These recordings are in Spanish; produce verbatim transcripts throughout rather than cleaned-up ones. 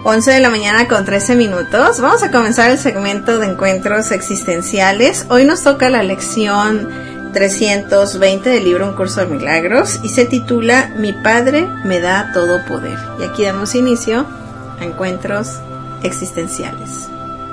once de la mañana con trece minutos. Vamos a comenzar el segmento de encuentros existenciales. Hoy nos toca la lección trescientos veinte del libro Un Curso de Milagros y se titula Mi Padre me da todo poder. Y aquí damos inicio a encuentros existenciales.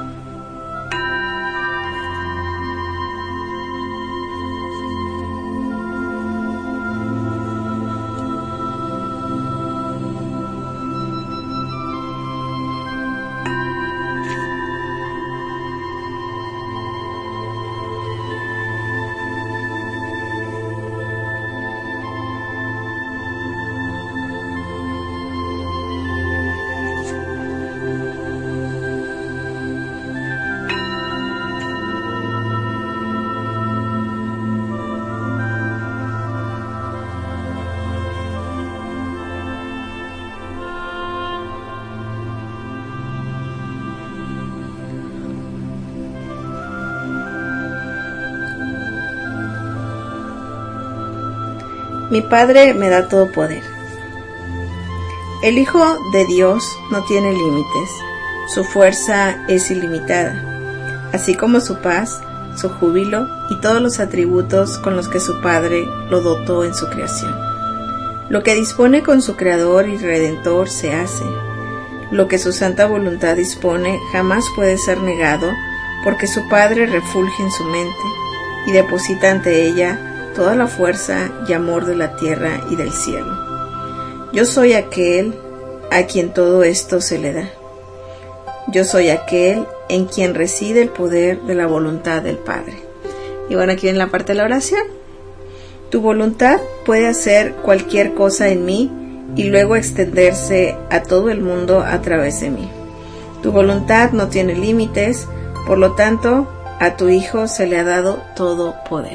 Mi Padre me da todo poder. El Hijo de Dios no tiene límites, su fuerza es ilimitada, así como su paz, su júbilo y todos los atributos con los que su Padre lo dotó en su creación. Lo que dispone con su Creador y Redentor se hace. Lo que su santa voluntad dispone jamás puede ser negado, porque su Padre refulge en su mente y deposita ante ella toda la fuerza y amor de la tierra y del cielo. Yo soy aquel a quien todo esto se le da. Yo soy aquel en quien reside el poder de la voluntad del Padre. Y bueno, aquí viene la parte de la oración. Tu voluntad puede hacer cualquier cosa en mí y luego extenderse a todo el mundo a través de mí. Tu voluntad no tiene límites, por lo tanto, a tu Hijo se le ha dado todo poder.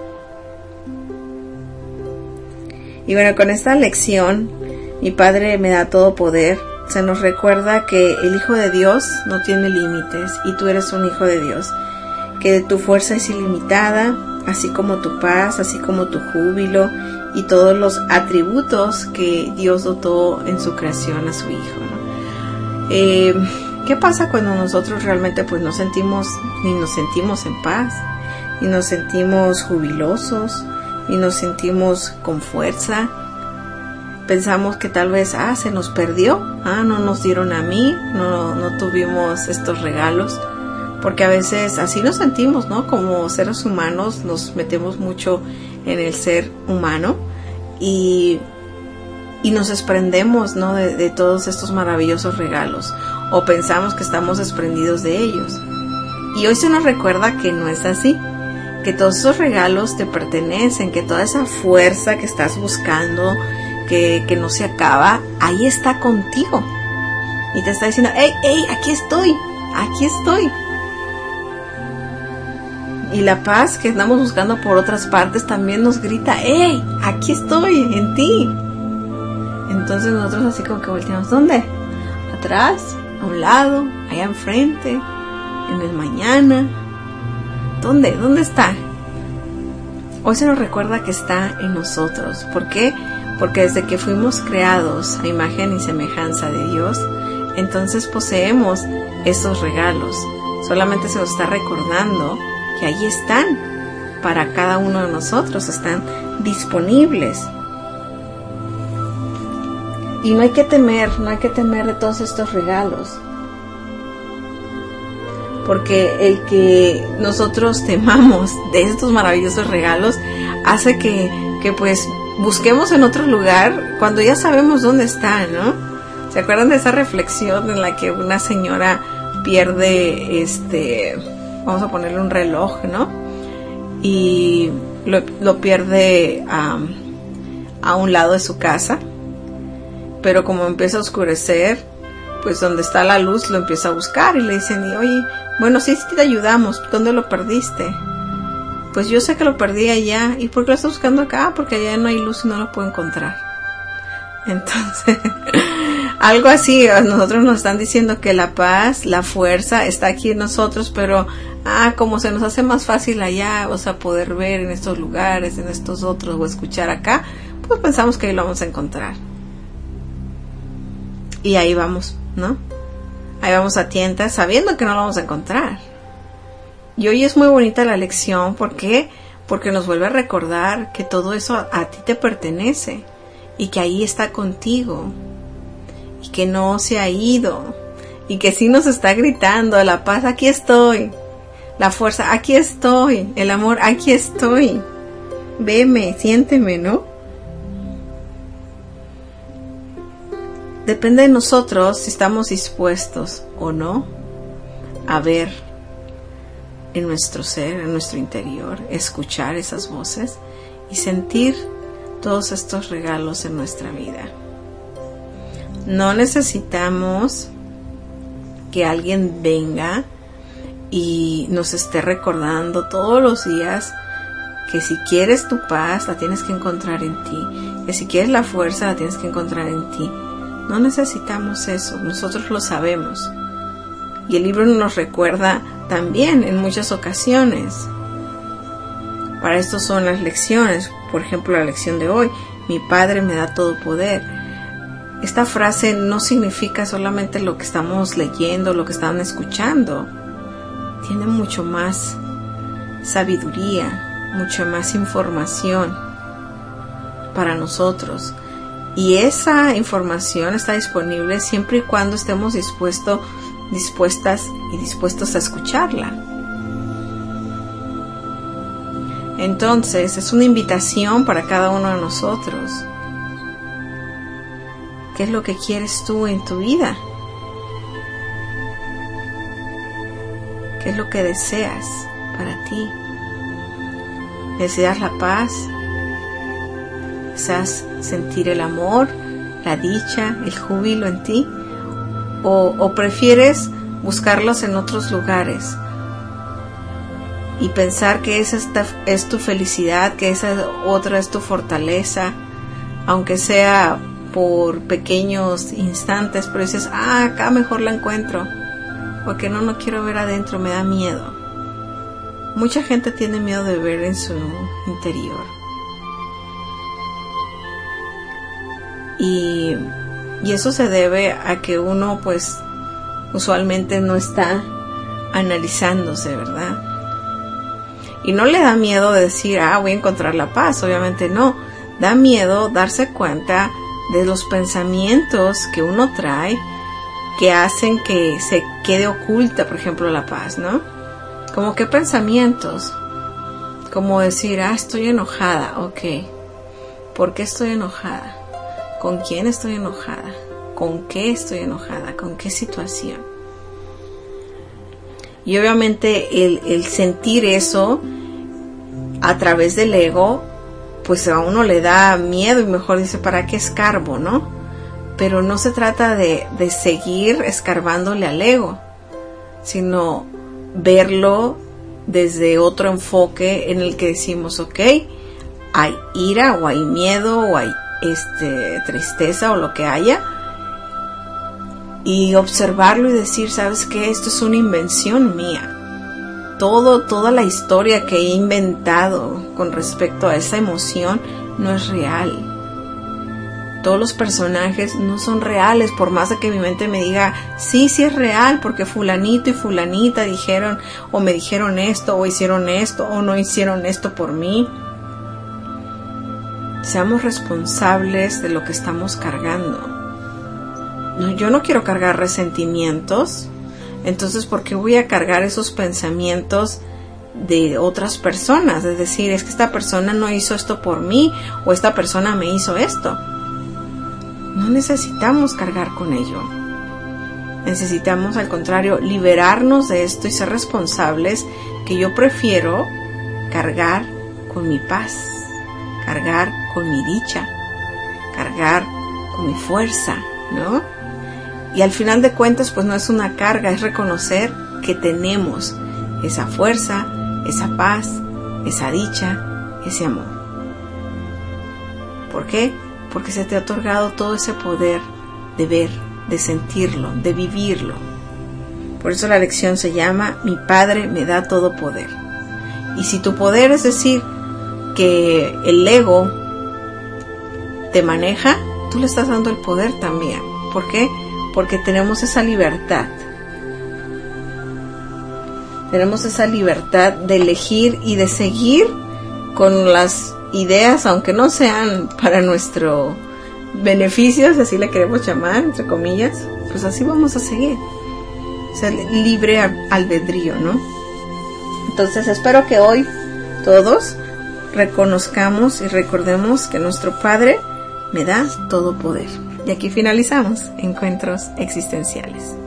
Y bueno, con esta lección, mi Padre me da todo poder, se nos recuerda que el Hijo de Dios no tiene límites y tú eres un Hijo de Dios, que tu fuerza es ilimitada, así como tu paz, así como tu júbilo y todos los atributos que Dios dotó en su creación a su Hijo, ¿no? Eh, ¿Qué pasa cuando nosotros realmente pues nos sentimos, ni nos sentimos en paz, ni nos sentimos jubilosos, y nos sentimos con fuerza? Pensamos que tal vez, ah, se nos perdió, ah, no nos dieron a mí, no, no tuvimos estos regalos, porque a veces así nos sentimos, ¿no? Como seres humanos nos metemos mucho en el ser humano y, y nos desprendemos, ¿no? De, de todos estos maravillosos regalos, o pensamos que estamos desprendidos de ellos. Y hoy se nos recuerda que no es así, que todos esos regalos te pertenecen, que toda esa fuerza que estás buscando, que, que no se acaba, ahí está contigo. Y te está diciendo, hey, hey, aquí estoy, aquí estoy. Y la paz que estamos buscando por otras partes también nos grita, hey, aquí estoy, en ti. Entonces nosotros así como que volteamos, ¿dónde? Atrás, a un lado, allá enfrente, en el mañana. ¿Dónde? ¿Dónde está? Hoy se nos recuerda que está en nosotros. ¿Por qué? Porque desde que fuimos creados a imagen y semejanza de Dios, entonces poseemos esos regalos. Solamente se nos está recordando que ahí están para cada uno de nosotros, están disponibles. Y no hay que temer, no hay que temer de todos estos regalos. Porque el que nosotros temamos de estos maravillosos regalos hace que, que pues busquemos en otro lugar cuando ya sabemos dónde están, ¿no? ¿Se acuerdan de esa reflexión en la que una señora pierde, este, vamos a ponerle un reloj, ¿no? Y lo, lo pierde um, a un lado de su casa, pero como empieza a oscurecer, pues donde está la luz lo empieza a buscar y le dicen, y, oye, bueno, sí, sí te ayudamos, ¿dónde lo perdiste? Pues yo sé que lo perdí allá. ¿Y por qué lo estás buscando acá? Porque allá no hay luz y no lo puedo encontrar. Entonces, algo así, a nosotros nos están diciendo que la paz, la fuerza está aquí en nosotros, pero ah, como se nos hace más fácil allá, o sea, poder ver en estos lugares, en estos otros, o escuchar acá, pues pensamos que ahí lo vamos a encontrar. Y ahí vamos, ¿no? Ahí vamos a tientas sabiendo que no lo vamos a encontrar. Y hoy es muy bonita la lección. ¿Por qué? Porque nos vuelve a recordar que todo eso a, a ti te pertenece y que ahí está contigo y que no se ha ido y que sí nos está gritando la paz, aquí estoy, la fuerza, aquí estoy, el amor, aquí estoy, veme, siénteme, ¿no? Depende de nosotros si estamos dispuestos o no a ver en nuestro ser, en nuestro interior, escuchar esas voces y sentir todos estos regalos en nuestra vida. No necesitamos que alguien venga y nos esté recordando todos los días que si quieres tu paz la tienes que encontrar en ti, que si quieres la fuerza la tienes que encontrar en ti. No necesitamos eso, nosotros lo sabemos. Y el libro nos recuerda también en muchas ocasiones. Para esto son las lecciones. Por ejemplo, la lección de hoy, mi Padre me da todo poder. Esta frase no significa solamente lo que estamos leyendo, lo que están escuchando. Tiene mucho más sabiduría, mucha más información para nosotros. Y esa información está disponible siempre y cuando estemos dispuestos, dispuestas y dispuestos a escucharla. Entonces, es una invitación para cada uno de nosotros. ¿Qué es lo que quieres tú en tu vida? ¿Qué es lo que deseas para ti? ¿Deseas la paz? ¿Deseas sentir el amor, la dicha, el júbilo en ti? ¿O, o prefieres buscarlos en otros lugares y pensar que esa esta, es tu felicidad, que esa otra es tu fortaleza, aunque sea por pequeños instantes, pero dices, ah, acá mejor la encuentro, porque no, no quiero ver adentro, me da miedo? Mucha gente tiene miedo de ver en su interior. Y, y eso se debe a que uno, pues, usualmente no está analizándose, ¿verdad? Y no le da miedo decir, ah, voy a encontrar la paz, obviamente no. Da miedo darse cuenta de los pensamientos que uno trae que hacen que se quede oculta, por ejemplo, la paz, ¿no? Como qué pensamientos, como decir, ah, estoy enojada, ok. ¿Por qué estoy enojada? ¿Con quién estoy enojada? ¿Con qué estoy enojada? ¿Con qué situación? Y obviamente el, el sentir eso a través del ego, pues a uno le da miedo y mejor dice, ¿para qué escarbo, no? Pero no se trata de, de seguir escarbándole al ego, sino verlo desde otro enfoque en el que decimos, ok, hay ira o hay miedo o hay este, tristeza o lo que haya, y observarlo y decir, ¿sabes qué? Esto es una invención mía. Todo, toda la historia que he inventado con respecto a esa emoción no es real. Todos los personajes no son reales, por más de que mi mente me diga, sí, sí es real, porque fulanito y fulanita dijeron, o me dijeron esto, o hicieron esto, o no hicieron esto por mí. Seamos responsables de lo que estamos cargando. No, yo no quiero cargar resentimientos, entonces ¿por qué voy a cargar esos pensamientos de otras personas? Es decir, es que esta persona no hizo esto por mí, o esta persona me hizo esto. No necesitamos cargar con ello. Necesitamos, al contrario, liberarnos de esto y ser responsables, que yo prefiero cargar con mi paz, cargar con mi dicha, cargar con mi fuerza, ¿no? Y al final de cuentas, pues no es una carga, es reconocer que tenemos esa fuerza, esa paz, esa dicha, ese amor. ¿Por qué? Porque se te ha otorgado todo ese poder de ver, de sentirlo, de vivirlo. Por eso la lección se llama, mi Padre me da todo poder. Y si tu poder es decir que el ego te maneja, tú le estás dando el poder también. ¿Por qué? Porque tenemos esa libertad Tenemos esa libertad de elegir y de seguir con las ideas, aunque no sean para nuestro beneficio, si así le queremos llamar, entre comillas, pues así vamos a seguir. O sea, libre albedrío, ¿no? Entonces espero que hoy todos reconozcamos y recordemos que nuestro Padre me da todo poder. Y aquí finalizamos Encuentros Existenciales.